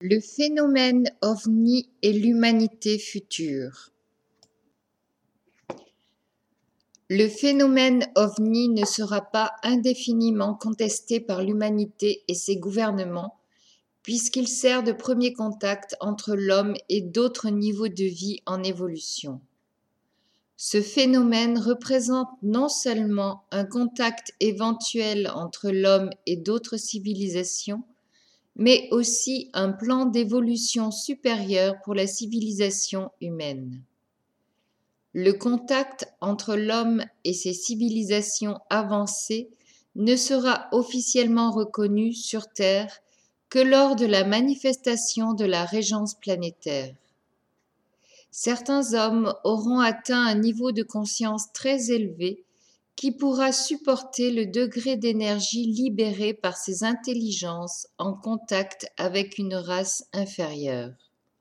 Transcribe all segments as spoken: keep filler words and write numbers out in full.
Le phénomène ovni et l'humanité future. Le phénomène ovni ne sera pas indéfiniment contesté par l'humanité et ses gouvernements, puisqu'il sert de premier contact entre l'homme et d'autres niveaux de vie en évolution. Ce phénomène représente non seulement un contact éventuel entre l'homme et d'autres civilisations, mais aussi un plan d'évolution supérieur pour la civilisation humaine. Le contact entre l'homme et ces civilisations avancées ne sera officiellement reconnu sur Terre que lors de la manifestation de la régence planétaire. Certains hommes auront atteint un niveau de conscience très élevé qui pourra supporter le degré d'énergie libéré par ces intelligences en contact avec une race inférieure.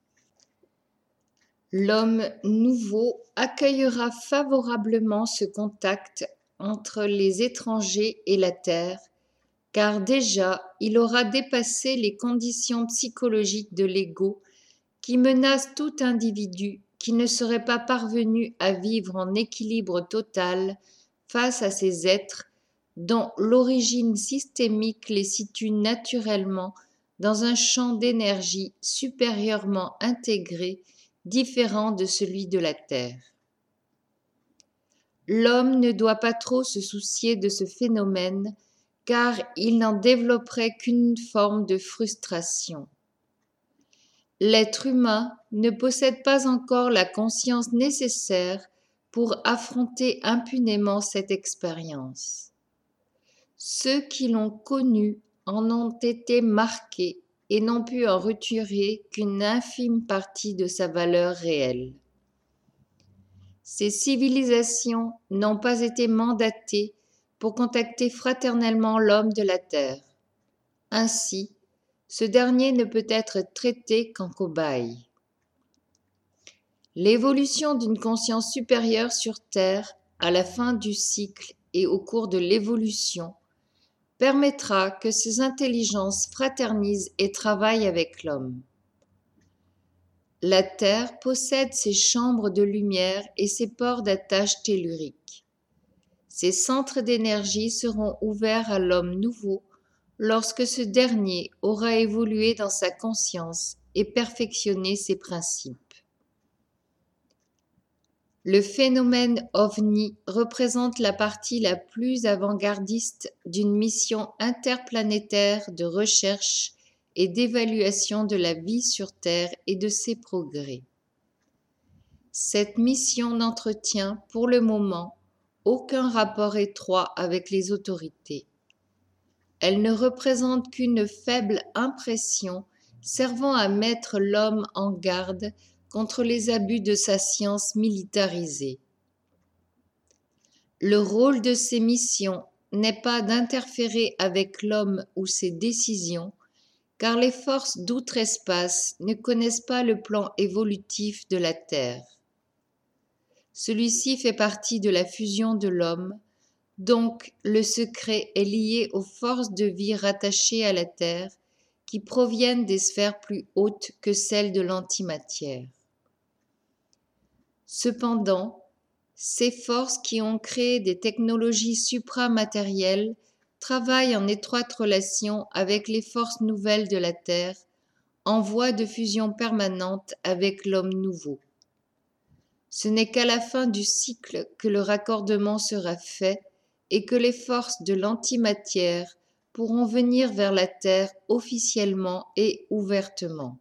L'homme nouveau accueillera favorablement ce contact entre les étrangers et la Terre, car déjà il aura dépassé les conditions psychologiques de l'ego qui menacent tout individu qui ne serait pas parvenu à vivre en équilibre total face à ces êtres dont l'origine systémique les situe naturellement dans un champ d'énergie supérieurement intégré, différent de celui de la Terre. L'homme ne doit pas trop se soucier de ce phénomène, car il n'en développerait qu'une forme de frustration. L'être humain ne possède pas encore la conscience nécessaire pour affronter impunément cette expérience. Ceux qui l'ont connue en ont été marqués et n'ont pu en retirer qu'une infime partie de sa valeur réelle. Ces civilisations n'ont pas été mandatées pour contacter fraternellement l'homme de la terre. Ainsi, ce dernier ne peut être traité qu'en cobaye. L'évolution d'une conscience supérieure sur Terre à la fin du cycle et au cours de l'évolution permettra que ces intelligences fraternisent et travaillent avec l'homme. La Terre possède ses chambres de lumière et ses ports d'attache telluriques. Ces centres d'énergie seront ouverts à l'homme nouveau lorsque ce dernier aura évolué dans sa conscience et perfectionné ses principes. Le phénomène ovni représente la partie la plus avant-gardiste d'une mission interplanétaire de recherche et d'évaluation de la vie sur Terre et de ses progrès. Cette mission n'entretient, pour le moment, aucun rapport étroit avec les autorités. Elle ne représente qu'une faible impression servant à mettre l'homme en garde contre les abus de sa science militarisée. Le rôle de ces missions n'est pas d'interférer avec l'homme ou ses décisions, car les forces d'outre-espace ne connaissent pas le plan évolutif de la Terre. Celui-ci fait partie de la fusion de l'homme, donc le secret est lié aux forces de vie rattachées à la Terre, qui proviennent des sphères plus hautes que celles de l'antimatière. Cependant, ces forces qui ont créé des technologies supramatérielles travaillent en étroite relation avec les forces nouvelles de la Terre, en voie de fusion permanente avec l'homme nouveau. Ce n'est qu'à la fin du cycle que le raccordement sera fait et que les forces de l'antimatière pourront venir vers la Terre officiellement et ouvertement.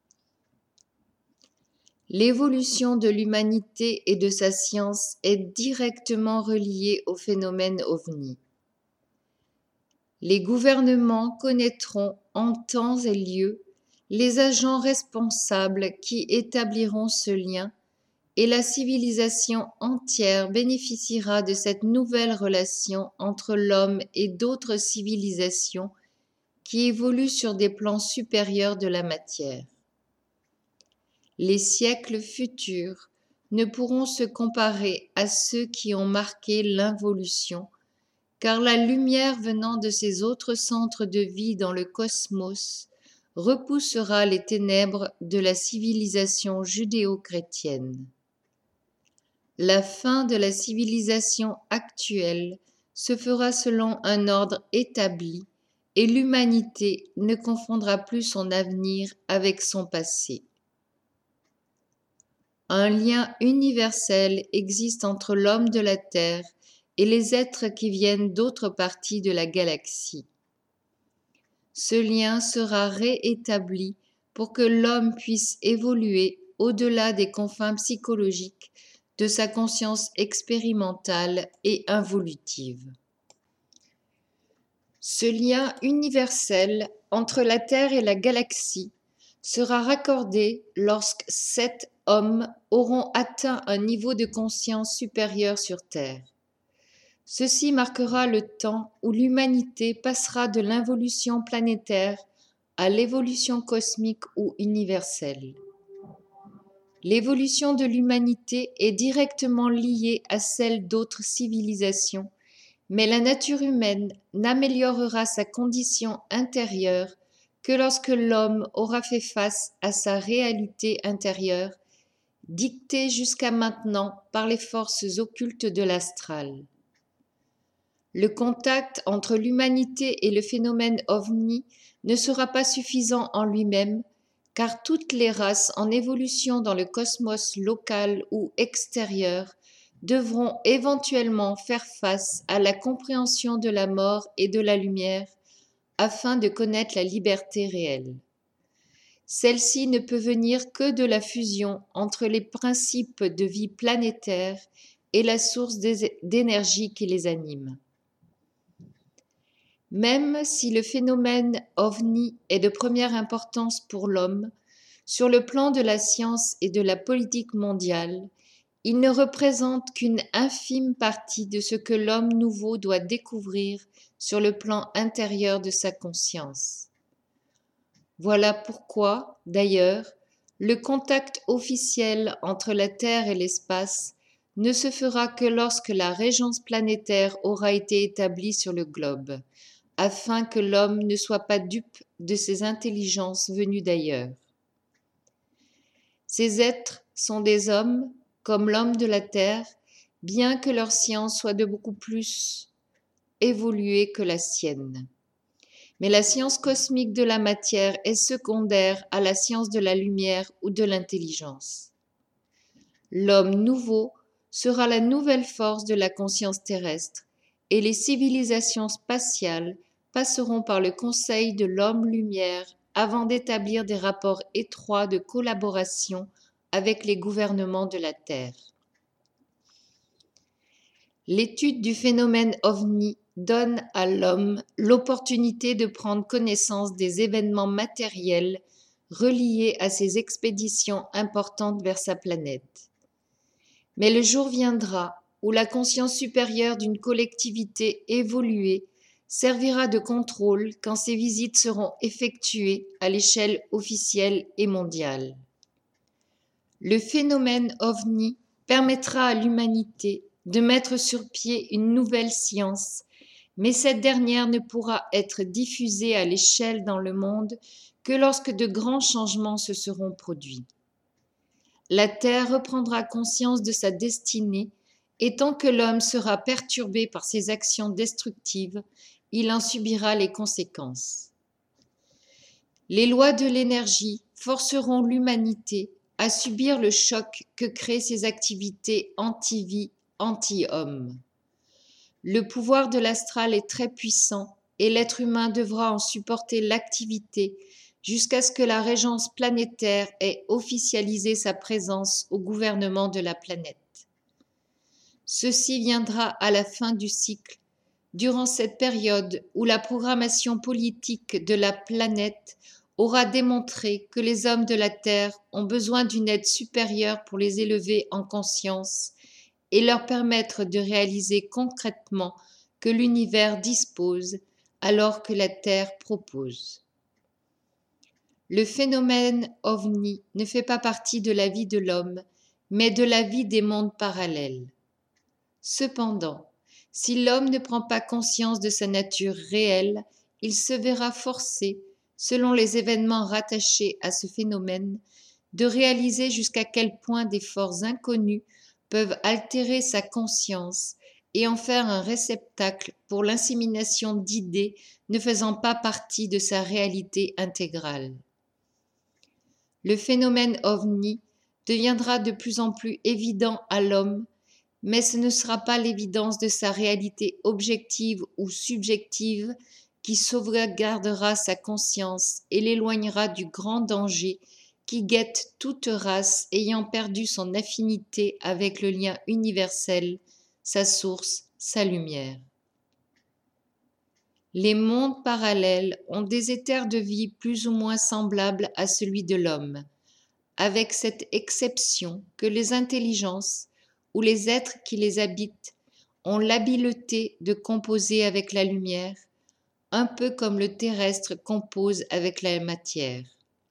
L'évolution de l'humanité et de sa science est directement reliée au phénomène ovni. Les gouvernements connaîtront en temps et lieu les agents responsables qui établiront ce lien et la civilisation entière bénéficiera de cette nouvelle relation entre l'homme et d'autres civilisations qui évoluent sur des plans supérieurs de la matière. Les siècles futurs ne pourront se comparer à ceux qui ont marqué l'involution, car la lumière venant de ces autres centres de vie dans le cosmos repoussera les ténèbres de la civilisation judéo-chrétienne. La fin de la civilisation actuelle se fera selon un ordre établi et l'humanité ne confondra plus son avenir avec son passé. Un lien universel existe entre l'homme de la Terre et les êtres qui viennent d'autres parties de la galaxie. Ce lien sera réétabli pour que l'homme puisse évoluer au-delà des confins psychologiques de sa conscience expérimentale et involutive. Ce lien universel entre la Terre et la galaxie sera raccordé lorsque sept hommes auront atteint un niveau de conscience supérieur sur Terre. Ceci marquera le temps où l'humanité passera de l'involution planétaire à l'évolution cosmique ou universelle. L'évolution de l'humanité est directement liée à celle d'autres civilisations, mais la nature humaine n'améliorera sa condition intérieure que lorsque l'homme aura fait face à sa réalité intérieure, dictée jusqu'à maintenant par les forces occultes de l'astral. Le contact entre l'humanité et le phénomène ovni ne sera pas suffisant en lui-même, car toutes les races en évolution dans le cosmos local ou extérieur devront éventuellement faire face à la compréhension de la mort et de la lumière afin de connaître la liberté réelle. Celle-ci ne peut venir que de la fusion entre les principes de vie planétaire et la source d'énergie qui les anime. Même si le phénomène ovni est de première importance pour l'homme, sur le plan de la science et de la politique mondiale, il ne représente qu'une infime partie de ce que l'homme nouveau doit découvrir sur le plan intérieur de sa conscience. Voilà pourquoi, d'ailleurs, le contact officiel entre la Terre et l'espace ne se fera que lorsque la régence planétaire aura été établie sur le globe, afin que l'homme ne soit pas dupe de ces intelligences venues d'ailleurs. Ces êtres sont des hommes, comme l'homme de la Terre, bien que leur science soit de beaucoup plus évoluée que la sienne. Mais la science cosmique de la matière est secondaire à la science de la lumière ou de l'intelligence. L'homme nouveau sera la nouvelle force de la conscience terrestre, et les civilisations spatiales passeront par le conseil de l'homme-lumière avant d'établir des rapports étroits de collaboration avec les gouvernements de la Terre. L'étude du phénomène ovni donne à l'homme l'opportunité de prendre connaissance des événements matériels reliés à ses expéditions importantes vers sa planète. Mais le jour viendra où la conscience supérieure d'une collectivité évoluée servira de contrôle quand ces visites seront effectuées à l'échelle officielle et mondiale. Le phénomène ovni permettra à l'humanité de mettre sur pied une nouvelle science, mais cette dernière ne pourra être diffusée à l'échelle dans le monde que lorsque de grands changements se seront produits. La Terre reprendra conscience de sa destinée, et tant que l'homme sera perturbé par ses actions destructives, il en subira les conséquences. Les lois de l'énergie forceront l'humanité à subir le choc que créent ses activités anti-vie, anti-homme. Le pouvoir de l'astral est très puissant et l'être humain devra en supporter l'activité jusqu'à ce que la régence planétaire ait officialisé sa présence au gouvernement de la planète. Ceci viendra à la fin du cycle, durant cette période où la programmation politique de la planète aura démontré que les hommes de la Terre ont besoin d'une aide supérieure pour les élever en conscience et leur permettre de réaliser concrètement que l'univers dispose alors que la Terre propose. Le phénomène ovni ne fait pas partie de la vie de l'homme, mais de la vie des mondes parallèles. Cependant, si l'homme ne prend pas conscience de sa nature réelle, il se verra forcé, selon les événements rattachés à ce phénomène, de réaliser jusqu'à quel point des forces inconnues peuvent altérer sa conscience et en faire un réceptacle pour l'insémination d'idées ne faisant pas partie de sa réalité intégrale. Le phénomène ovni deviendra de plus en plus évident à l'homme, mais ce ne sera pas l'évidence de sa réalité objective ou subjective qui sauvegardera sa conscience et l'éloignera du grand danger qui guette toute race ayant perdu son affinité avec le lien universel, sa source, sa lumière. Les mondes parallèles ont des éthers de vie plus ou moins semblables à celui de l'homme, avec cette exception que les intelligences ou les êtres qui les habitent ont l'habileté de composer avec la lumière, un peu comme le terrestre compose avec la matière.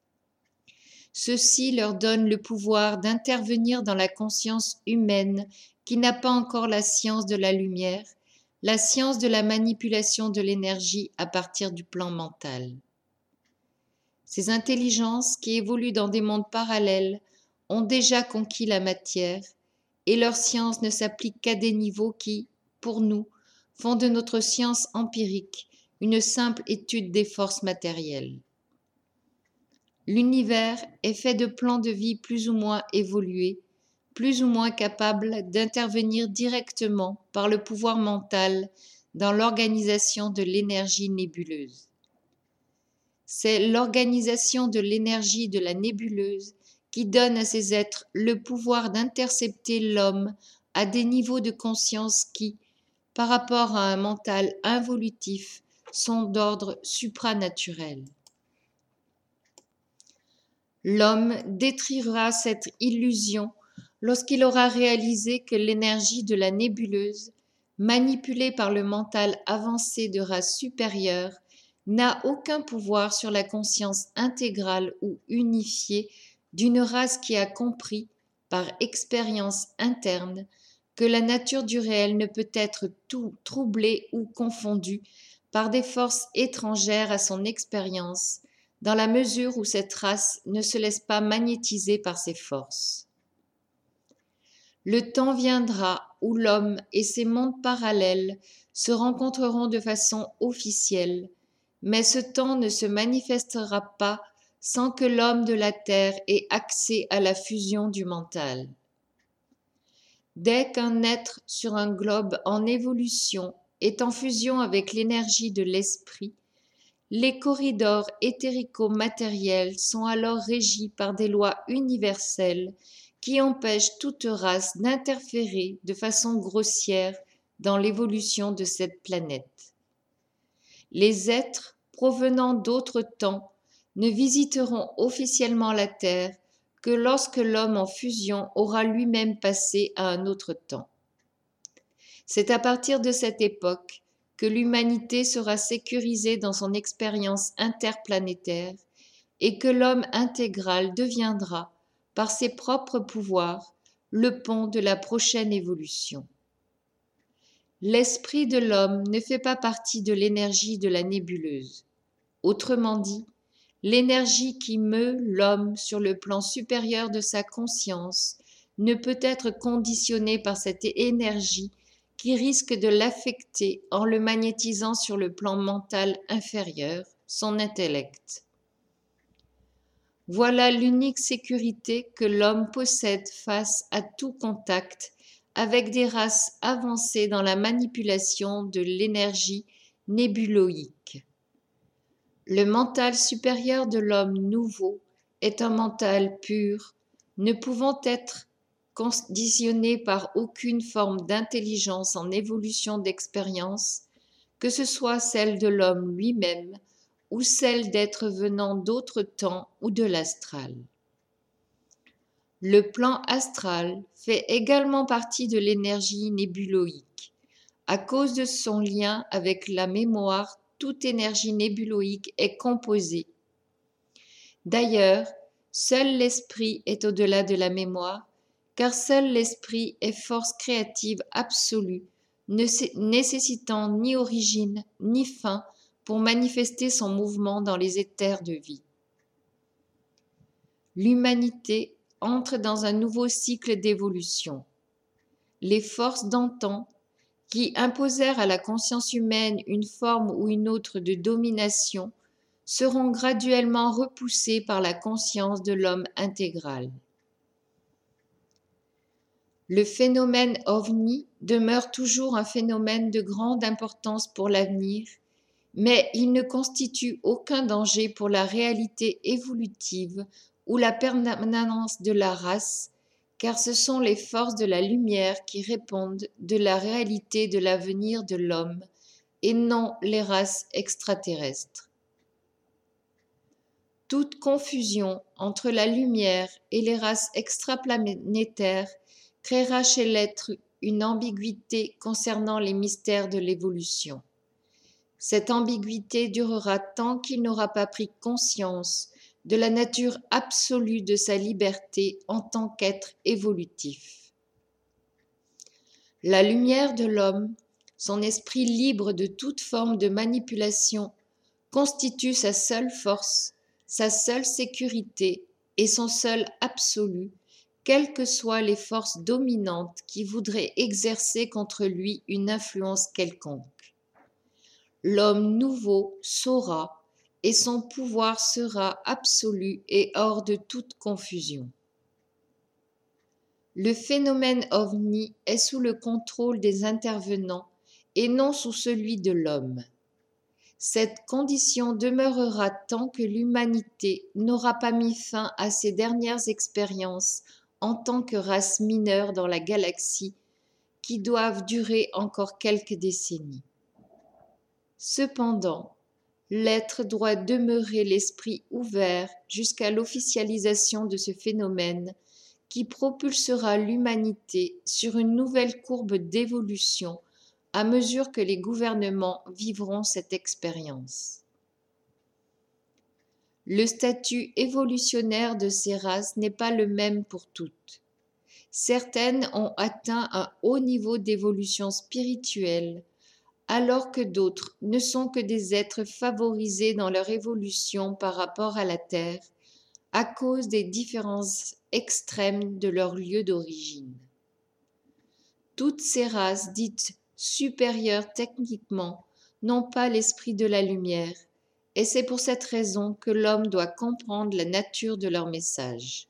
Ceci leur donne le pouvoir d'intervenir dans la conscience humaine qui n'a pas encore la science de la lumière, la science de la manipulation de l'énergie à partir du plan mental. Ces intelligences qui évoluent dans des mondes parallèles ont déjà conquis la matière et leur science ne s'applique qu'à des niveaux qui, pour nous, font de notre science empirique une simple étude des forces matérielles. L'univers est fait de plans de vie plus ou moins évolués, plus ou moins capables d'intervenir directement par le pouvoir mental dans l'organisation de l'énergie nébuleuse. C'est l'organisation de l'énergie de la nébuleuse qui donne à ces êtres le pouvoir d'intercepter l'homme à des niveaux de conscience qui, par rapport à un mental involutif, sont d'ordre supranaturel. L'homme détruira cette illusion lorsqu'il aura réalisé que l'énergie de la nébuleuse, manipulée par le mental avancé de race supérieure, n'a aucun pouvoir sur la conscience intégrale ou unifiée d'une race qui a compris, par expérience interne, que la nature du réel ne peut être tout troublée ou confondue par des forces étrangères à son expérience, dans la mesure où cette race ne se laisse pas magnétiser par ces forces. Le temps viendra où l'homme et ses mondes parallèles se rencontreront de façon officielle, mais ce temps ne se manifestera pas sans que l'homme de la terre ait accès à la fusion du mental. Dès qu'un être sur un globe en évolution est en fusion avec l'énergie de l'esprit, les corridors éthérico-matériels sont alors régis par des lois universelles qui empêchent toute race d'interférer de façon grossière dans l'évolution de cette planète. Les êtres provenant d'autres temps ne visiteront officiellement la Terre que lorsque l'homme en fusion aura lui-même passé à un autre temps. C'est à partir de cette époque que l'humanité sera sécurisée dans son expérience interplanétaire et que l'homme intégral deviendra, par ses propres pouvoirs, le pont de la prochaine évolution. L'esprit de l'homme ne fait pas partie de l'énergie de la nébuleuse. Autrement dit, l'énergie qui meut l'homme sur le plan supérieur de sa conscience ne peut être conditionnée par cette énergie qui risque de l'affecter en le magnétisant sur le plan mental inférieur, son intellect. Voilà l'unique sécurité que l'homme possède face à tout contact avec des races avancées dans la manipulation de l'énergie nébuloïque. Le mental supérieur de l'homme nouveau est un mental pur, ne pouvant être conditionné par aucune forme d'intelligence en évolution d'expérience, que ce soit celle de l'homme lui-même ou celle d'êtres venant d'autres temps ou de l'astral. Le plan astral fait également partie de l'énergie nébuloïque. À cause de son lien avec la mémoire, toute énergie nébuloïque est composée. D'ailleurs, seul l'esprit est au-delà de la mémoire, car seul l'esprit est force créative absolue, ne nécessitant ni origine ni fin pour manifester son mouvement dans les éthers de vie. L'humanité entre dans un nouveau cycle d'évolution. Les forces d'antan, qui imposèrent à la conscience humaine une forme ou une autre de domination, seront graduellement repoussées par la conscience de l'homme intégral. Le phénomène ovni demeure toujours un phénomène de grande importance pour l'avenir, mais il ne constitue aucun danger pour la réalité évolutive ou la permanence de la race, car ce sont les forces de la lumière qui répondent de la réalité de l'avenir de l'homme et non les races extraterrestres. Toute confusion entre la lumière et les races extraplanétaires créera chez l'être une ambiguïté concernant les mystères de l'évolution. Cette ambiguïté durera tant qu'il n'aura pas pris conscience de la nature absolue de sa liberté en tant qu'être évolutif. La lumière de l'homme, son esprit libre de toute forme de manipulation, constitue sa seule force, sa seule sécurité et son seul absolu, quelles que soient les forces dominantes qui voudraient exercer contre lui une influence quelconque. L'homme nouveau saura, et son pouvoir sera absolu et hors de toute confusion. Le phénomène ovni est sous le contrôle des intervenants et non sous celui de l'homme. Cette condition demeurera tant que l'humanité n'aura pas mis fin à ses dernières expériences en tant que race mineure dans la galaxie, qui doivent durer encore quelques décennies. Cependant, l'être doit demeurer l'esprit ouvert jusqu'à l'officialisation de ce phénomène qui propulsera l'humanité sur une nouvelle courbe d'évolution à mesure que les gouvernements vivront cette expérience. Le statut évolutionnaire de ces races n'est pas le même pour toutes. Certaines ont atteint un haut niveau d'évolution spirituelle, alors que d'autres ne sont que des êtres favorisés dans leur évolution par rapport à la Terre, à cause des différences extrêmes de leur lieu d'origine. Toutes ces races dites supérieures techniquement n'ont pas l'esprit de la lumière, et c'est pour cette raison que l'homme doit comprendre la nature de leur message.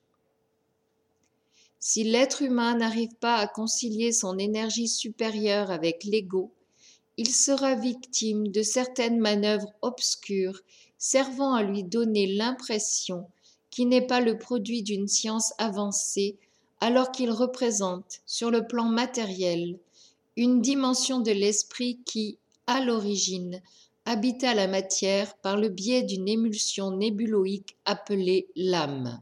Si l'être humain n'arrive pas à concilier son énergie supérieure avec l'ego, il sera victime de certaines manœuvres obscures servant à lui donner l'impression qu'il n'est pas le produit d'une science avancée, alors qu'il représente, sur le plan matériel, une dimension de l'esprit qui, à l'origine, habita la matière par le biais d'une émulsion nébuloïque appelée l'âme.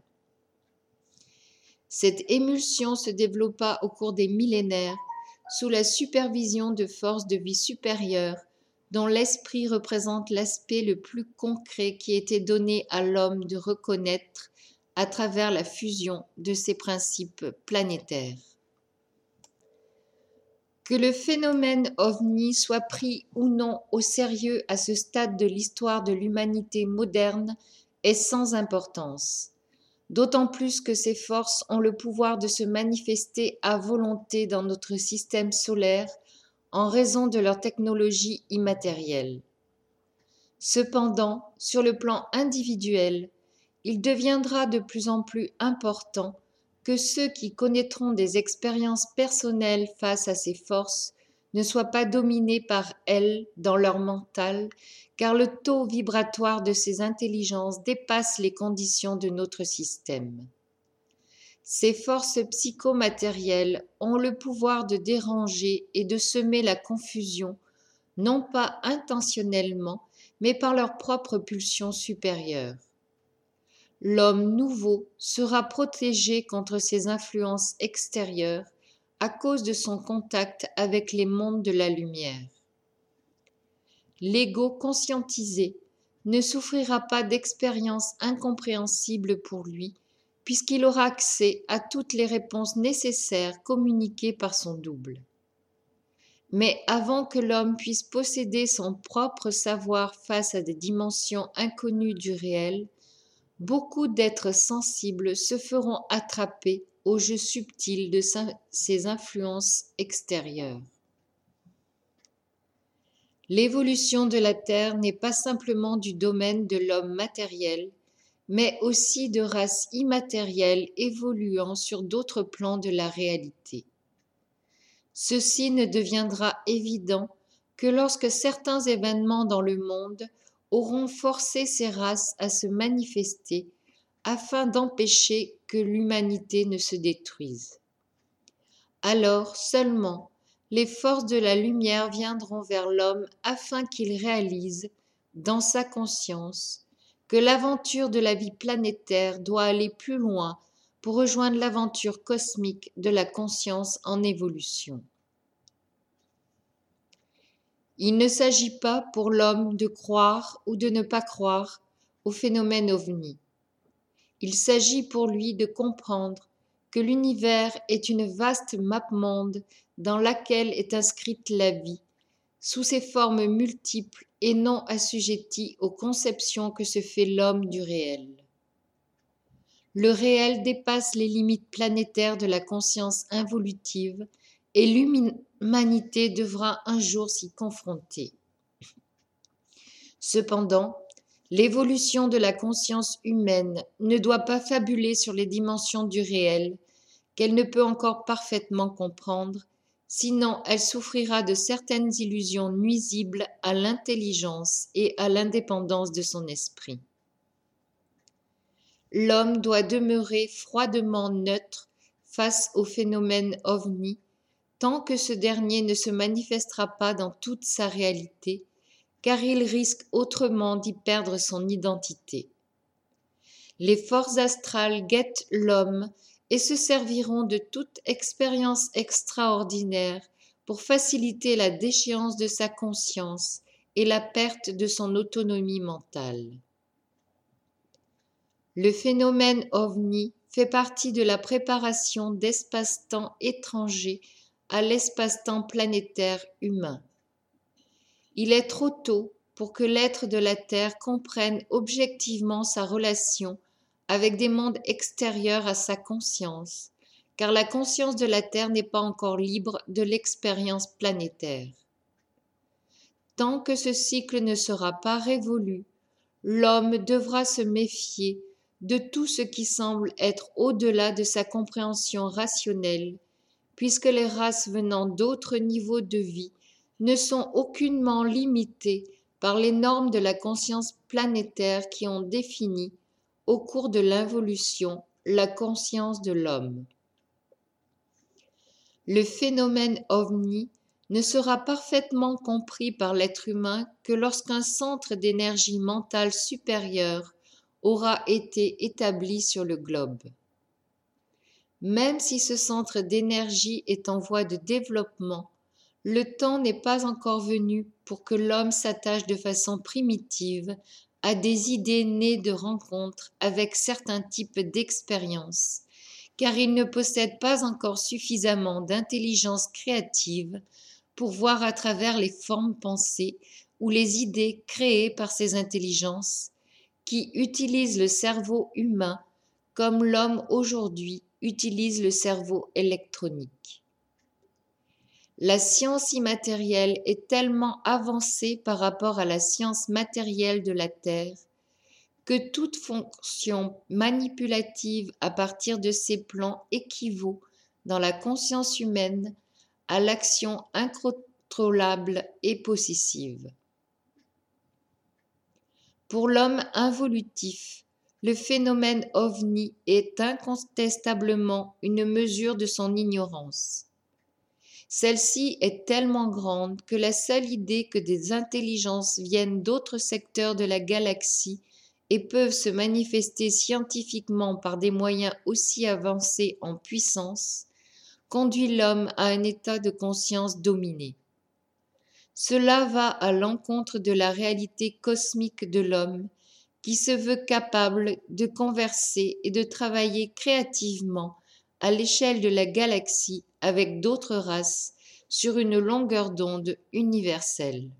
Cette émulsion se développa au cours des millénaires sous la supervision de forces de vie supérieures dont l'esprit représente l'aspect le plus concret qui était donné à l'homme de reconnaître à travers la fusion de ses principes planétaires. Que le phénomène ovni soit pris ou non au sérieux à ce stade de l'histoire de l'humanité moderne est sans importance, d'autant plus que ces forces ont le pouvoir de se manifester à volonté dans notre système solaire en raison de leur technologie immatérielle. Cependant, sur le plan individuel, il deviendra de plus en plus important que ceux qui connaîtront des expériences personnelles face à ces forces ne soient pas dominés par elles dans leur mental, car le taux vibratoire de ces intelligences dépasse les conditions de notre système. Ces forces psychomatérielles ont le pouvoir de déranger et de semer la confusion, non pas intentionnellement, mais par leur propre pulsion supérieure. L'homme nouveau sera protégé contre ces influences extérieures à cause de son contact avec les mondes de la lumière. L'ego conscientisé ne souffrira pas d'expériences incompréhensibles pour lui, puisqu'il aura accès à toutes les réponses nécessaires communiquées par son double. Mais avant que l'homme puisse posséder son propre savoir face à des dimensions inconnues du réel, beaucoup d'êtres sensibles se feront attraper au jeu subtil de ces influences extérieures. L'évolution de la Terre n'est pas simplement du domaine de l'homme matériel, mais aussi de races immatérielles évoluant sur d'autres plans de la réalité. Ceci ne deviendra évident que lorsque certains événements dans le monde auront forcé ces races à se manifester afin d'empêcher que l'humanité ne se détruise. Alors seulement les forces de la lumière viendront vers l'homme afin qu'il réalise, dans sa conscience, que l'aventure de la vie planétaire doit aller plus loin pour rejoindre l'aventure cosmique de la conscience en évolution. Il ne s'agit pas pour l'homme de croire ou de ne pas croire au phénomène ovni. Il s'agit pour lui de comprendre que l'univers est une vaste map-monde dans laquelle est inscrite la vie, sous ses formes multiples et non assujettie aux conceptions que se fait l'homme du réel. Le réel dépasse les limites planétaires de la conscience involutive et l'humanité devra un jour s'y confronter. Cependant, l'évolution de la conscience humaine ne doit pas fabuler sur les dimensions du réel qu'elle ne peut encore parfaitement comprendre, sinon elle souffrira de certaines illusions nuisibles à l'intelligence et à l'indépendance de son esprit. L'homme doit demeurer froidement neutre face au phénomène ovni tant que ce dernier ne se manifestera pas dans toute sa réalité, car il risque autrement d'y perdre son identité. Les forces astrales guettent l'homme et se serviront de toute expérience extraordinaire pour faciliter la déchéance de sa conscience et la perte de son autonomie mentale. Le phénomène ovni fait partie de la préparation d'espace-temps étrangers à l'espace-temps planétaire humain. Il est trop tôt pour que l'être de la Terre comprenne objectivement sa relation avec des mondes extérieurs à sa conscience, car la conscience de la Terre n'est pas encore libre de l'expérience planétaire. Tant que ce cycle ne sera pas révolu, l'homme devra se méfier de tout ce qui semble être au-delà de sa compréhension rationnelle, puisque les races venant d'autres niveaux de vie ne sont aucunement limitées par les normes de la conscience planétaire qui ont défini, au cours de l'involution, la conscience de l'homme. Le phénomène ovni ne sera parfaitement compris par l'être humain que lorsqu'un centre d'énergie mentale supérieure aura été établi sur le globe. Même si ce centre d'énergie est en voie de développement, le temps n'est pas encore venu pour que l'homme s'attache de façon primitive à des idées nées de rencontres avec certains types d'expériences, car il ne possède pas encore suffisamment d'intelligence créative pour voir à travers les formes pensées ou les idées créées par ces intelligences qui utilisent le cerveau humain comme l'homme aujourd'hui utilise le cerveau électronique. La science immatérielle est tellement avancée par rapport à la science matérielle de la Terre que toute fonction manipulative à partir de ces plans équivaut dans la conscience humaine à l'action incontrôlable et possessive. Pour l'homme involutif, le phénomène ovni est incontestablement une mesure de son ignorance. Celle-ci est tellement grande que la seule idée que des intelligences viennent d'autres secteurs de la galaxie et peuvent se manifester scientifiquement par des moyens aussi avancés en puissance conduit l'homme à un état de conscience dominé. Cela va à l'encontre de la réalité cosmique de l'homme qui se veut capable de converser et de travailler créativement à l'échelle de la galaxie avec d'autres races sur une longueur d'onde universelle.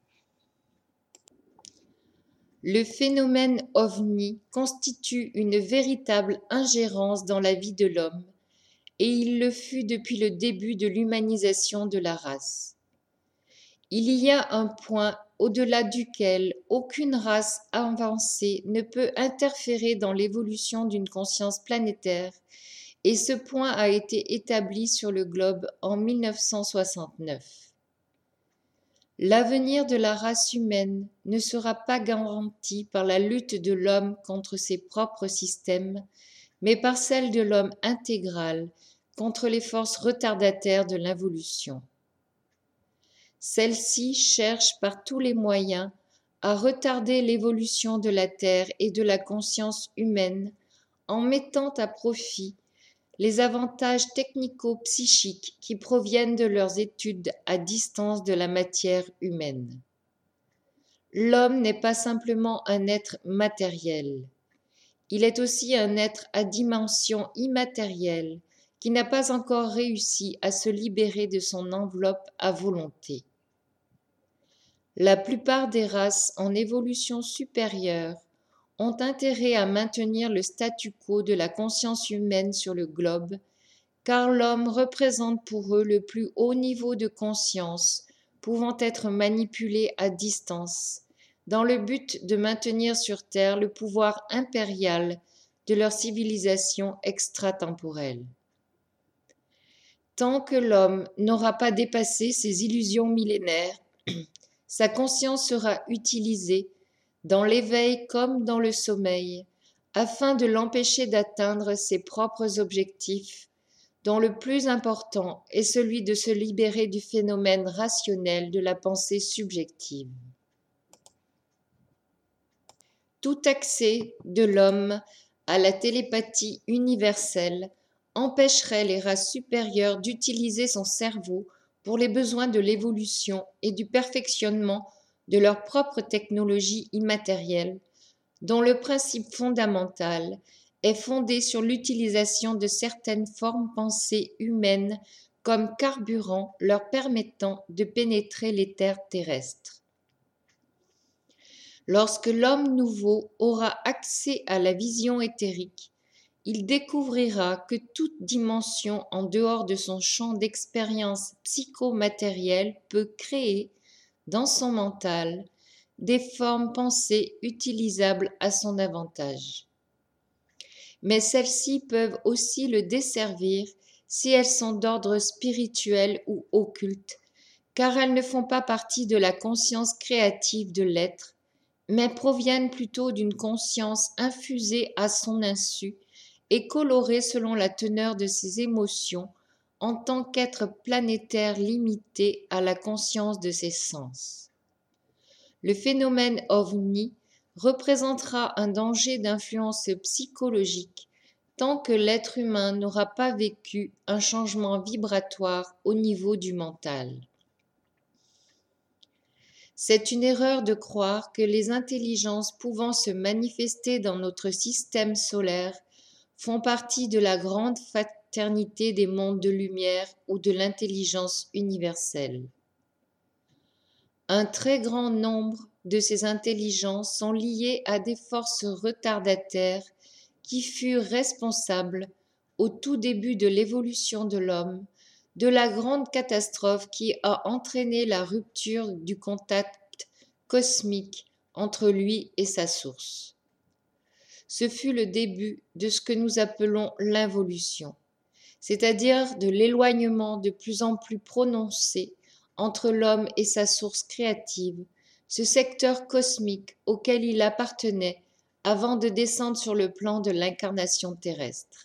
Le phénomène ovni constitue une véritable ingérence dans la vie de l'homme, et il le fut depuis le début de l'humanisation de la race. Il y a un point au-delà duquel aucune race avancée ne peut interférer dans l'évolution d'une conscience planétaire, et ce point a été établi sur le globe en mille neuf cent soixante-neuf. L'avenir de la race humaine ne sera pas garanti par la lutte de l'homme contre ses propres systèmes, mais par celle de l'homme intégral contre les forces retardataires de l'involution. Celle-ci cherche par tous les moyens à retarder l'évolution de la Terre et de la conscience humaine en mettant à profit les avantages technico-psychiques qui proviennent de leurs études à distance de la matière humaine. L'homme n'est pas simplement un être matériel, il est aussi un être à dimension immatérielle qui n'a pas encore réussi à se libérer de son enveloppe à volonté. La plupart des races en évolution supérieure ont intérêt à maintenir le statu quo de la conscience humaine sur le globe, car l'homme représente pour eux le plus haut niveau de conscience pouvant être manipulé à distance, dans le but de maintenir sur Terre le pouvoir impérial de leur civilisation extratemporelle. Tant que l'homme n'aura pas dépassé ses illusions millénaires, sa conscience sera utilisée dans l'éveil comme dans le sommeil, afin de l'empêcher d'atteindre ses propres objectifs, dont le plus important est celui de se libérer du phénomène rationnel de la pensée subjective. Tout accès de l'homme à la télépathie universelle empêcherait les races supérieures d'utiliser son cerveau pour les besoins de l'évolution et du perfectionnement de leur propre technologie immatérielle, dont le principe fondamental est fondé sur l'utilisation de certaines formes pensées humaines comme carburant leur permettant de pénétrer les terres terrestres. Lorsque l'homme nouveau aura accès à la vision éthérique, il découvrira que toute dimension en dehors de son champ d'expérience psychomatérielle peut créer, dans son mental, des formes pensées utilisables à son avantage. Mais celles-ci peuvent aussi le desservir si elles sont d'ordre spirituel ou occulte, car elles ne font pas partie de la conscience créative de l'être, mais proviennent plutôt d'une conscience infusée à son insu et colorée selon la teneur de ses émotions en tant qu'être planétaire limité à la conscience de ses sens. Le phénomène ovni représentera un danger d'influence psychologique tant que l'être humain n'aura pas vécu un changement vibratoire au niveau du mental. C'est une erreur de croire que les intelligences pouvant se manifester dans notre système solaire font partie de la grande fraternité des mondes de lumière ou de l'intelligence universelle. Un très grand nombre de ces intelligences sont liées à des forces retardataires qui furent responsables, au tout début de l'évolution de l'homme, de la grande catastrophe qui a entraîné la rupture du contact cosmique entre lui et sa source. Ce fut le début de ce que nous appelons l'involution, c'est-à-dire de l'éloignement de plus en plus prononcé entre l'homme et sa source créative, ce secteur cosmique auquel il appartenait avant de descendre sur le plan de l'incarnation terrestre.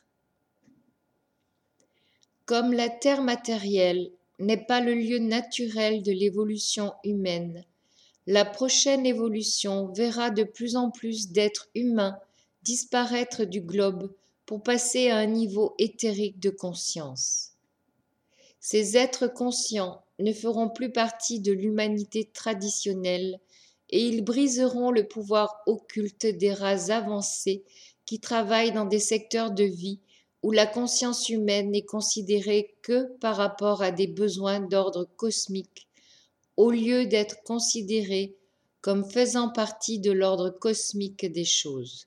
Comme la terre matérielle n'est pas le lieu naturel de l'évolution humaine, la prochaine évolution verra de plus en plus d'êtres humains disparaître du globe pour passer à un niveau éthérique de conscience. Ces êtres conscients ne feront plus partie de l'humanité traditionnelle et ils briseront le pouvoir occulte des races avancées qui travaillent dans des secteurs de vie où la conscience humaine n'est considérée que par rapport à des besoins d'ordre cosmique, au lieu d'être considérée comme faisant partie de l'ordre cosmique des choses.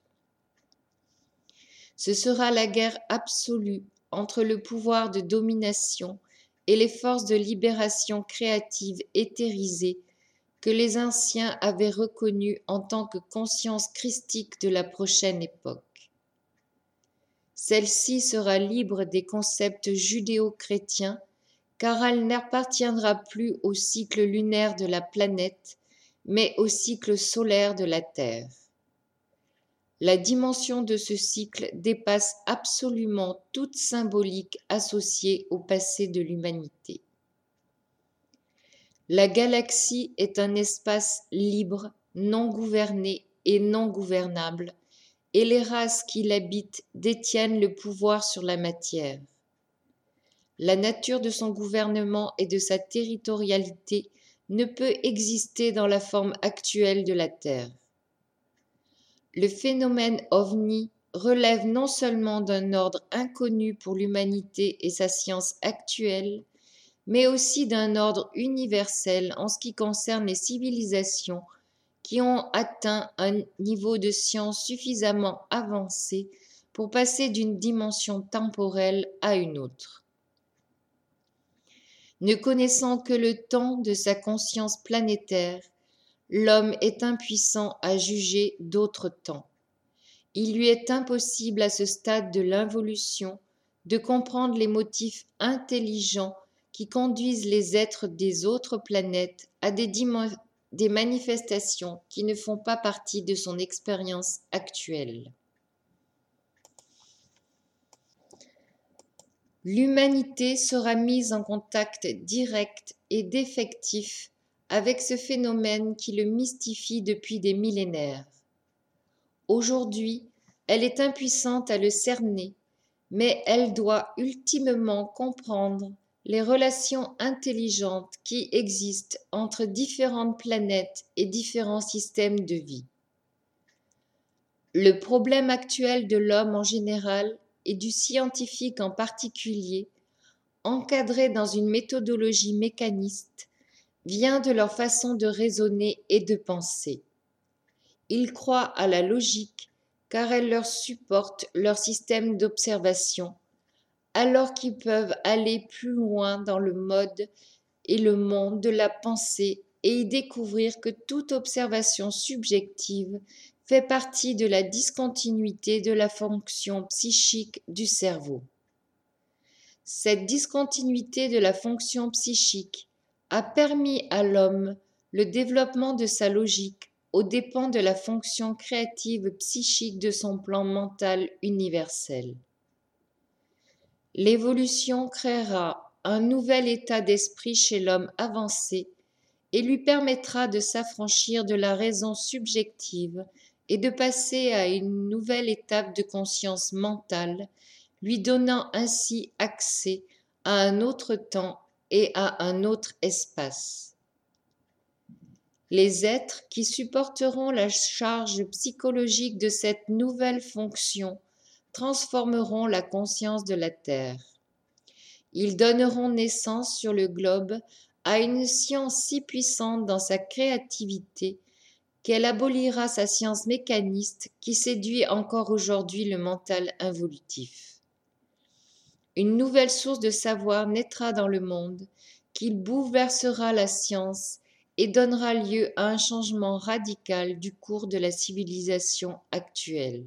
Ce sera la guerre absolue entre le pouvoir de domination et les forces de libération créative éthérisées que les anciens avaient reconnues en tant que conscience christique de la prochaine époque. Celle-ci sera libre des concepts judéo-chrétiens car elle n'appartiendra plus au cycle lunaire de la planète, mais au cycle solaire de la Terre. La dimension de ce cycle dépasse absolument toute symbolique associée au passé de l'humanité. La galaxie est un espace libre, non gouverné et non gouvernable, et les races qui l'habitent détiennent le pouvoir sur la matière. La nature de son gouvernement et de sa territorialité ne peut exister dans la forme actuelle de la Terre. Le phénomène ovni relève non seulement d'un ordre inconnu pour l'humanité et sa science actuelle, mais aussi d'un ordre universel en ce qui concerne les civilisations qui ont atteint un niveau de science suffisamment avancé pour passer d'une dimension temporelle à une autre. Ne connaissant que le temps de sa conscience planétaire, l'homme est impuissant à juger d'autres temps. Il lui est impossible à ce stade de l'involution de comprendre les motifs intelligents qui conduisent les êtres des autres planètes à des, des manifestations qui ne font pas partie de son expérience actuelle. L'humanité sera mise en contact direct et défectif avec ce phénomène qui le mystifie depuis des millénaires. Aujourd'hui, elle est impuissante à le cerner, mais elle doit ultimement comprendre les relations intelligentes qui existent entre différentes planètes et différents systèmes de vie. Le problème actuel de l'homme en général et du scientifique en particulier, encadré dans une méthodologie mécaniste, vient de leur façon de raisonner et de penser. Ils croient à la logique car elle leur supporte leur système d'observation, alors qu'ils peuvent aller plus loin dans le mode et le monde de la pensée et y découvrir que toute observation subjective fait partie de la discontinuité de la fonction psychique du cerveau. Cette discontinuité de la fonction psychique a permis à l'homme le développement de sa logique aux dépens de la fonction créative psychique de son plan mental universel. L'évolution créera un nouvel état d'esprit chez l'homme avancé et lui permettra de s'affranchir de la raison subjective et de passer à une nouvelle étape de conscience mentale, lui donnant ainsi accès à un autre temps et à un autre espace. Les êtres qui supporteront la charge psychologique de cette nouvelle fonction transformeront la conscience de la Terre. Ils donneront naissance sur le globe à une science si puissante dans sa créativité qu'elle abolira sa science mécaniste qui séduit encore aujourd'hui le mental involutif. Une nouvelle source de savoir naîtra dans le monde qui bouleversera la science et donnera lieu à un changement radical du cours de la civilisation actuelle.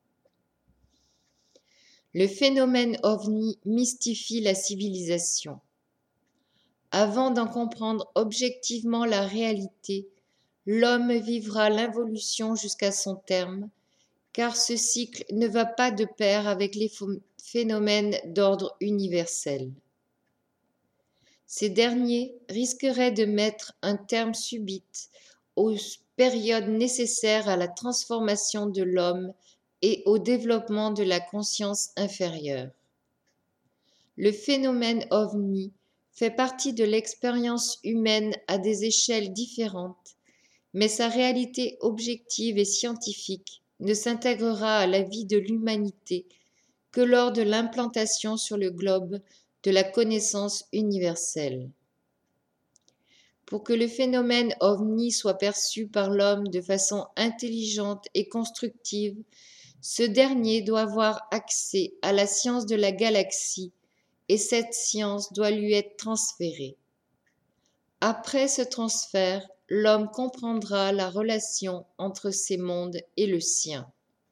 Le phénomène ovni mystifie la civilisation. Avant d'en comprendre objectivement la réalité, l'homme vivra l'involution jusqu'à son terme, car ce cycle ne va pas de pair avec les phénomènes d'ordre universel. Ces derniers risqueraient de mettre un terme subite aux périodes nécessaires à la transformation de l'homme et au développement de la conscience inférieure. Le phénomène ovni fait partie de l'expérience humaine à des échelles différentes, mais sa réalité objective et scientifique ne s'intégrera à la vie de l'humanité que lors de l'implantation sur le globe de la connaissance universelle. Pour que le phénomène ovni soit perçu par l'homme de façon intelligente et constructive, ce dernier doit avoir accès à la science de la galaxie et cette science doit lui être transférée. Après ce transfert, l'homme comprendra la relation entre ces mondes et le sien.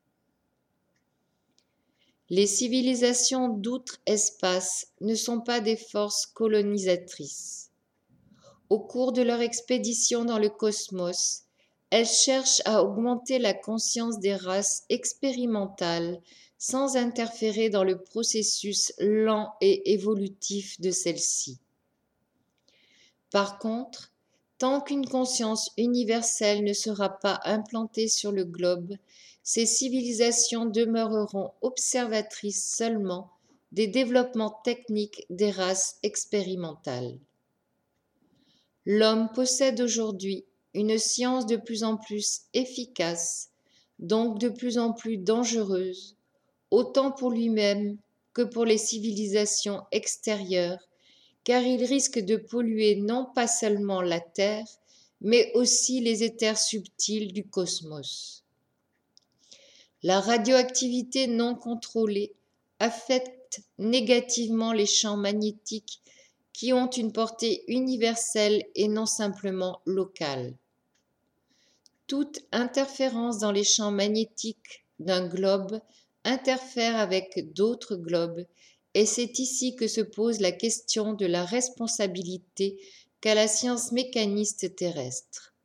Les civilisations d'outre-espace ne sont pas des forces colonisatrices. Au cours de leur expédition dans le cosmos, elles cherchent à augmenter la conscience des races expérimentales sans interférer dans le processus lent et évolutif de celles-ci. Par contre, tant qu'une conscience universelle ne sera pas implantée sur le globe, ces civilisations demeureront observatrices seulement des développements techniques des races expérimentales. L'homme possède aujourd'hui une science de plus en plus efficace, donc de plus en plus dangereuse, autant pour lui-même que pour les civilisations extérieures, car il risque de polluer non pas seulement la Terre, mais aussi les éthers subtils du cosmos. La radioactivité non contrôlée affecte négativement les champs magnétiques qui ont une portée universelle et non simplement locale. Toute interférence dans les champs magnétiques d'un globe interfère avec d'autres globes et c'est ici que se pose la question de la responsabilité qu'a la science mécaniste terrestre.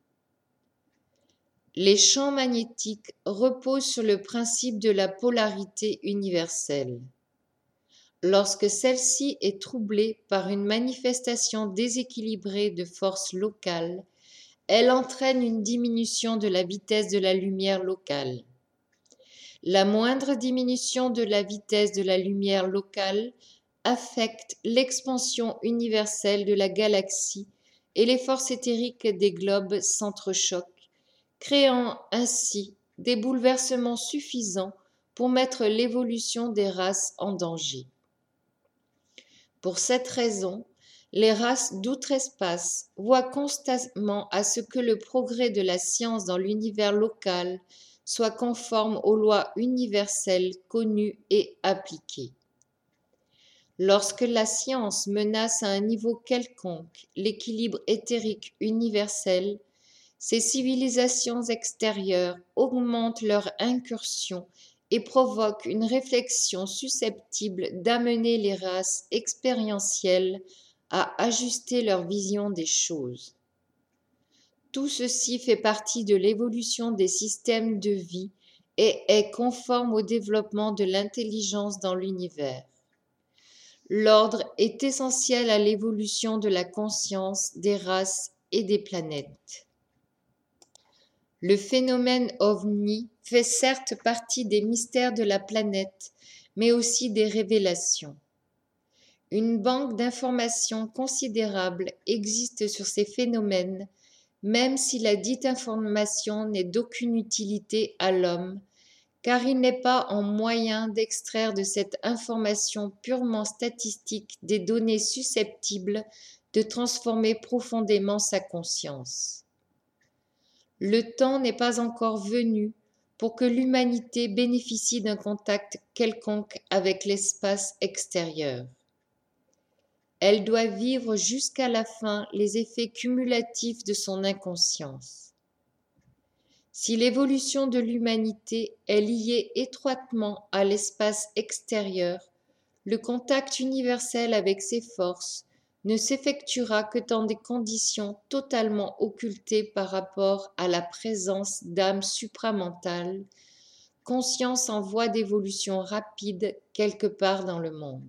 Les champs magnétiques reposent sur le principe de la polarité universelle. Lorsque celle-ci est troublée par une manifestation déséquilibrée de forces locales, elle entraîne une diminution de la vitesse de la lumière locale. La moindre diminution de la vitesse de la lumière locale affecte l'expansion universelle de la galaxie et les forces éthériques des globes s'entrechoquent, créant ainsi des bouleversements suffisants pour mettre l'évolution des races en danger. Pour cette raison, les races d'outre-espace voient constamment à ce que le progrès de la science dans l'univers local soit conforme aux lois universelles connues et appliquées. Lorsque la science menace à un niveau quelconque l'équilibre éthérique universel, ces civilisations extérieures augmentent leur incursion et provoquent une réflexion susceptible d'amener les races expérientielles à ajuster leur vision des choses. Tout ceci fait partie de l'évolution des systèmes de vie et est conforme au développement de l'intelligence dans l'univers. L'ordre est essentiel à l'évolution de la conscience des races et des planètes. Le phénomène ovni fait certes partie des mystères de la planète, mais aussi des révélations. Une banque d'informations considérable existe sur ces phénomènes, même si la dite information n'est d'aucune utilité à l'homme, car il n'est pas en moyen d'extraire de cette information purement statistique des données susceptibles de transformer profondément sa conscience. Le temps n'est pas encore venu pour que l'humanité bénéficie d'un contact quelconque avec l'espace extérieur. Elle doit vivre jusqu'à la fin les effets cumulatifs de son inconscience. Si l'évolution de l'humanité est liée étroitement à l'espace extérieur, le contact universel avec ses forces ne s'effectuera que dans des conditions totalement occultées par rapport à la présence d'âmes supramentales, conscience en voie d'évolution rapide quelque part dans le monde.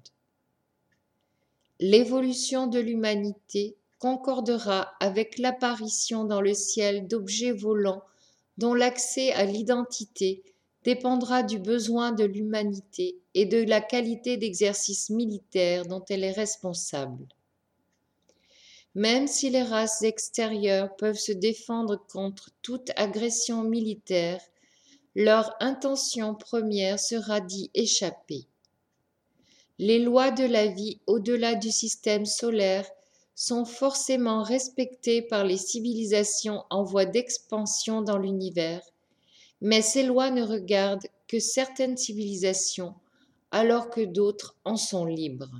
L'évolution de l'humanité concordera avec l'apparition dans le ciel d'objets volants dont l'accès à l'identité dépendra du besoin de l'humanité et de la qualité d'exercice militaire dont elle est responsable. Même si les races extérieures peuvent se défendre contre toute agression militaire, leur intention première sera d'y échapper. Les lois de la vie au-delà du système solaire sont forcément respectées par les civilisations en voie d'expansion dans l'univers, mais ces lois ne regardent que certaines civilisations alors que d'autres en sont libres.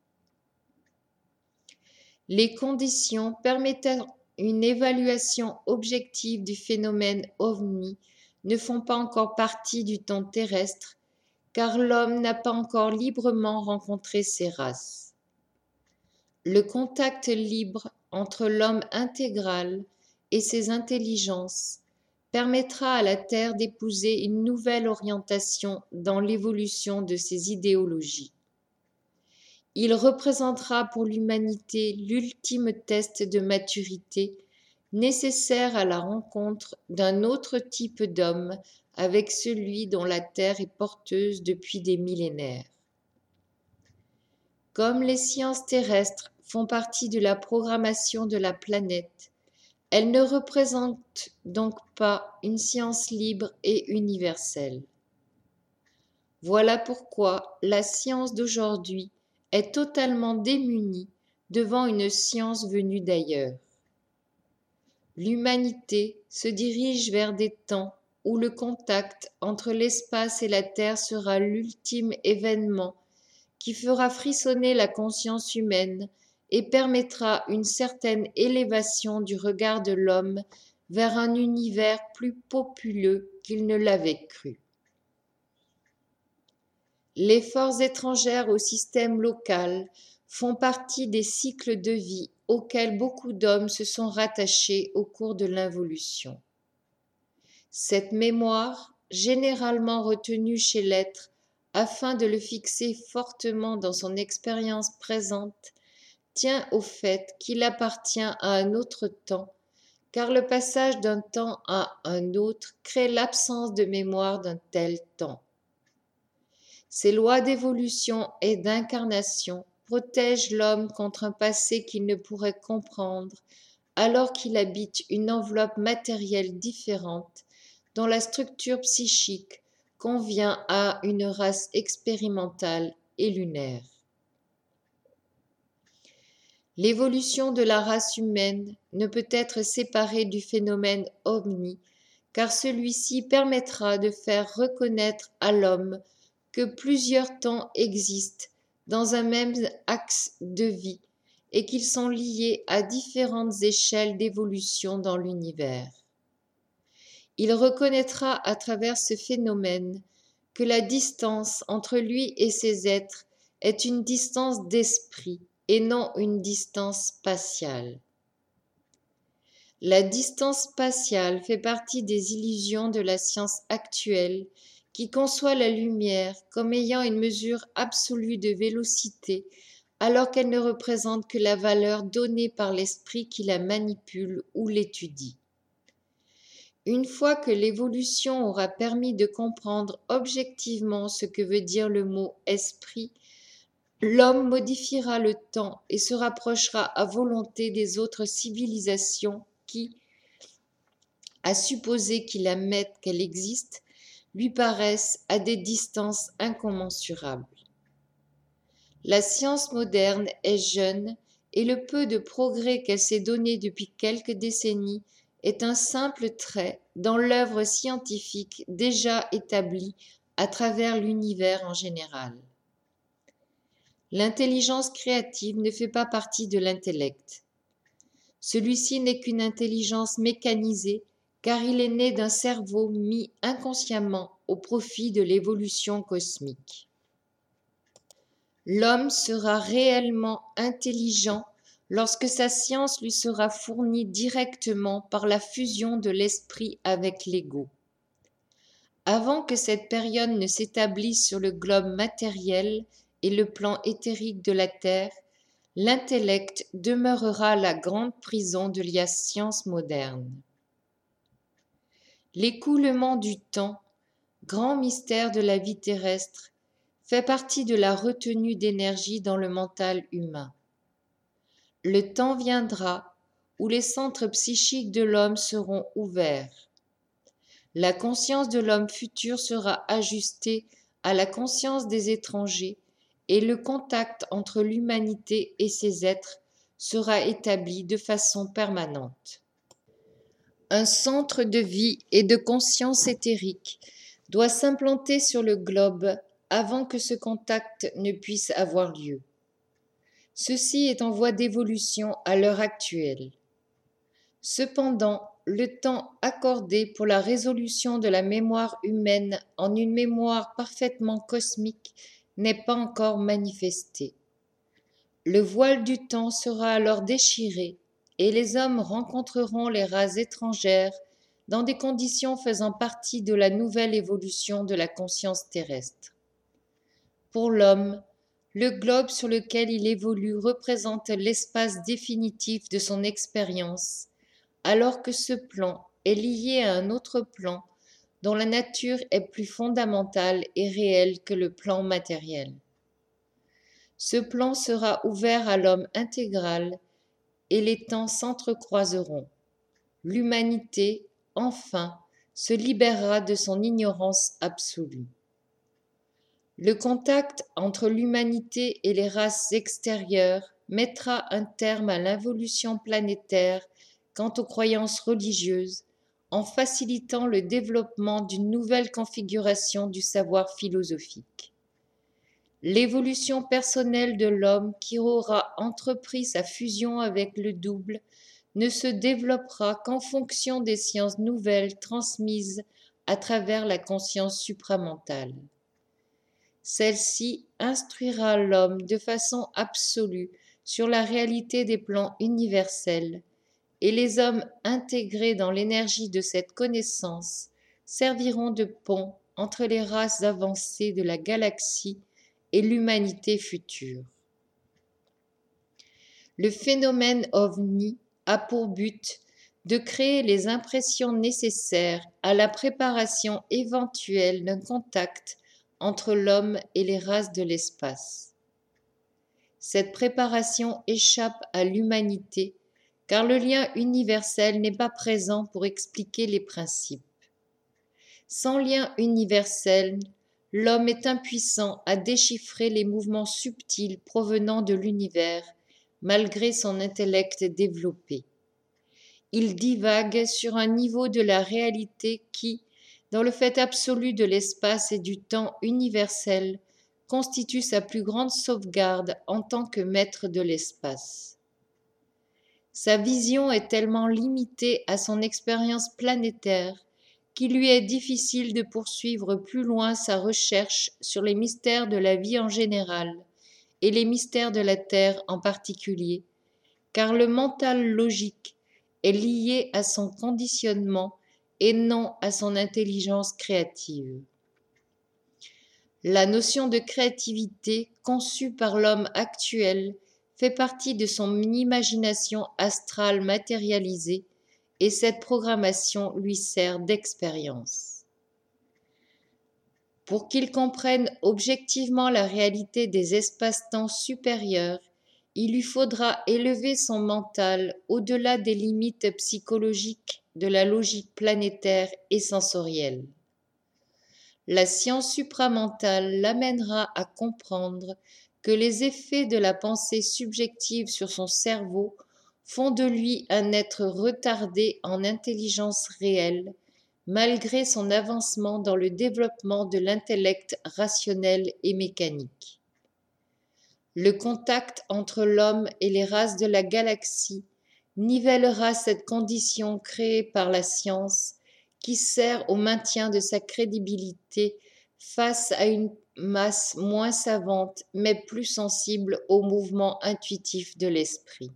Les conditions permettant une évaluation objective du phénomène ovni ne font pas encore partie du temps terrestre, car l'homme n'a pas encore librement rencontré ces races. Le contact libre entre l'homme intégral et ses intelligences permettra à la Terre d'épouser une nouvelle orientation dans l'évolution de ses idéologies. Il représentera pour l'humanité l'ultime test de maturité nécessaire à la rencontre d'un autre type d'homme avec celui dont la Terre est porteuse depuis des millénaires. Comme les sciences terrestres font partie de la programmation de la planète, elles ne représentent donc pas une science libre et universelle. Voilà pourquoi la science d'aujourd'hui est totalement démunie devant une science venue d'ailleurs. L'humanité se dirige vers des temps où le contact entre l'espace et la Terre sera l'ultime événement qui fera frissonner la conscience humaine et permettra une certaine élévation du regard de l'homme vers un univers plus populeux qu'il ne l'avait cru. Les forces étrangères au système local font partie des cycles de vie auxquels beaucoup d'hommes se sont rattachés au cours de l'involution. Cette mémoire, généralement retenue chez l'être afin de le fixer fortement dans son expérience présente, tient au fait qu'il appartient à un autre temps, car le passage d'un temps à un autre crée l'absence de mémoire d'un tel temps. Ces lois d'évolution et d'incarnation protègent l'homme contre un passé qu'il ne pourrait comprendre alors qu'il habite une enveloppe matérielle différente dont la structure psychique convient à une race expérimentale et lunaire. L'évolution de la race humaine ne peut être séparée du phénomène ovni, car celui-ci permettra de faire reconnaître à l'homme que plusieurs temps existent dans un même axe de vie et qu'ils sont liés à différentes échelles d'évolution dans l'univers. Il reconnaîtra à travers ce phénomène que la distance entre lui et ses êtres est une distance d'esprit et non une distance spatiale. La distance spatiale fait partie des illusions de la science actuelle qui conçoit la lumière comme ayant une mesure absolue de vélocité alors qu'elle ne représente que la valeur donnée par l'esprit qui la manipule ou l'étudie. Une fois que l'évolution aura permis de comprendre objectivement ce que veut dire le mot esprit, l'homme modifiera le temps et se rapprochera à volonté des autres civilisations qui, à supposer qu'il admette qu'elle existe, lui paraissent à des distances incommensurables. La science moderne est jeune et le peu de progrès qu'elle s'est donné depuis quelques décennies est un simple trait dans l'œuvre scientifique déjà établie à travers l'univers en général. L'intelligence créative ne fait pas partie de l'intellect. Celui-ci n'est qu'une intelligence mécanisée car il est né d'un cerveau mis inconsciemment au profit de l'évolution cosmique. L'homme sera réellement intelligent lorsque sa science lui sera fournie directement par la fusion de l'esprit avec l'ego. Avant que cette période ne s'établisse sur le globe matériel et le plan éthérique de la Terre, l'intellect demeurera la grande prison de la science moderne. L'écoulement du temps, grand mystère de la vie terrestre, fait partie de la retenue d'énergie dans le mental humain. Le temps viendra où les centres psychiques de l'homme seront ouverts. La conscience de l'homme futur sera ajustée à la conscience des étrangers et le contact entre l'humanité et ces êtres sera établi de façon permanente. Un centre de vie et de conscience éthérique doit s'implanter sur le globe avant que ce contact ne puisse avoir lieu. Ceci est en voie d'évolution à l'heure actuelle. Cependant, le temps accordé pour la résolution de la mémoire humaine en une mémoire parfaitement cosmique n'est pas encore manifesté. Le voile du temps sera alors déchiré et les hommes rencontreront les races étrangères dans des conditions faisant partie de la nouvelle évolution de la conscience terrestre. Pour l'homme, le globe sur lequel il évolue représente l'espace définitif de son expérience, alors que ce plan est lié à un autre plan dont la nature est plus fondamentale et réelle que le plan matériel. Ce plan sera ouvert à l'homme intégral et les temps s'entrecroiseront. L'humanité, enfin, se libérera de son ignorance absolue. Le contact entre l'humanité et les races extérieures mettra un terme à l'involution planétaire quant aux croyances religieuses, en facilitant le développement d'une nouvelle configuration du savoir philosophique. L'évolution personnelle de l'homme qui aura entrepris sa fusion avec le double ne se développera qu'en fonction des sciences nouvelles transmises à travers la conscience supramentale. Celle-ci instruira l'homme de façon absolue sur la réalité des plans universels, et les hommes intégrés dans l'énergie de cette connaissance serviront de pont entre les races avancées de la galaxie et l'humanité future. Le phénomène ovni a pour but de créer les impressions nécessaires à la préparation éventuelle d'un contact entre l'homme et les races de l'espace. Cette préparation échappe à l'humanité car le lien universel n'est pas présent pour expliquer les principes. Sans lien universel, l'homme est impuissant à déchiffrer les mouvements subtils provenant de l'univers, malgré son intellect développé. Il divague sur un niveau de la réalité qui, dans le fait absolu de l'espace et du temps universel, constitue sa plus grande sauvegarde en tant que maître de l'espace. Sa vision est tellement limitée à son expérience planétaire qu'il lui est difficile de poursuivre plus loin sa recherche sur les mystères de la vie en général et les mystères de la Terre en particulier, car le mental logique est lié à son conditionnement et non à son intelligence créative. La notion de créativité conçue par l'homme actuel fait partie de son imagination astrale matérialisée et cette programmation lui sert d'expérience. Pour qu'il comprenne objectivement la réalité des espaces-temps supérieurs, il lui faudra élever son mental au-delà des limites psychologiques de la logique planétaire et sensorielle. La science supramentale l'amènera à comprendre que les effets de la pensée subjective sur son cerveau font de lui un être retardé en intelligence réelle, malgré son avancement dans le développement de l'intellect rationnel et mécanique. Le contact entre l'homme et les races de la galaxie nivellera cette condition créée par la science qui sert au maintien de sa crédibilité face à une masse moins savante mais plus sensible aux mouvements intuitifs de l'esprit.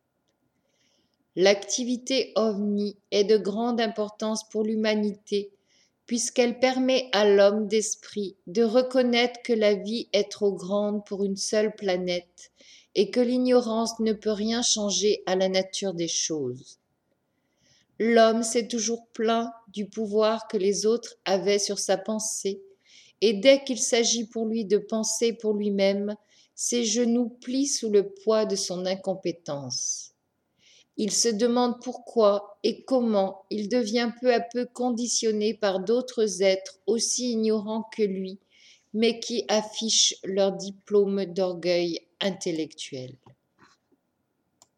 L'activité ovni est de grande importance pour l'humanité puisqu'elle permet à l'homme d'esprit de reconnaître que la vie est trop grande pour une seule planète et que l'ignorance ne peut rien changer à la nature des choses. L'homme s'est toujours plaint du pouvoir que les autres avaient sur sa pensée, et dès qu'il s'agit pour lui de penser pour lui-même, ses genoux plient sous le poids de son incompétence. Il se demande pourquoi et comment il devient peu à peu conditionné par d'autres êtres aussi ignorants que lui, mais qui affichent leur diplôme d'orgueil intellectuel.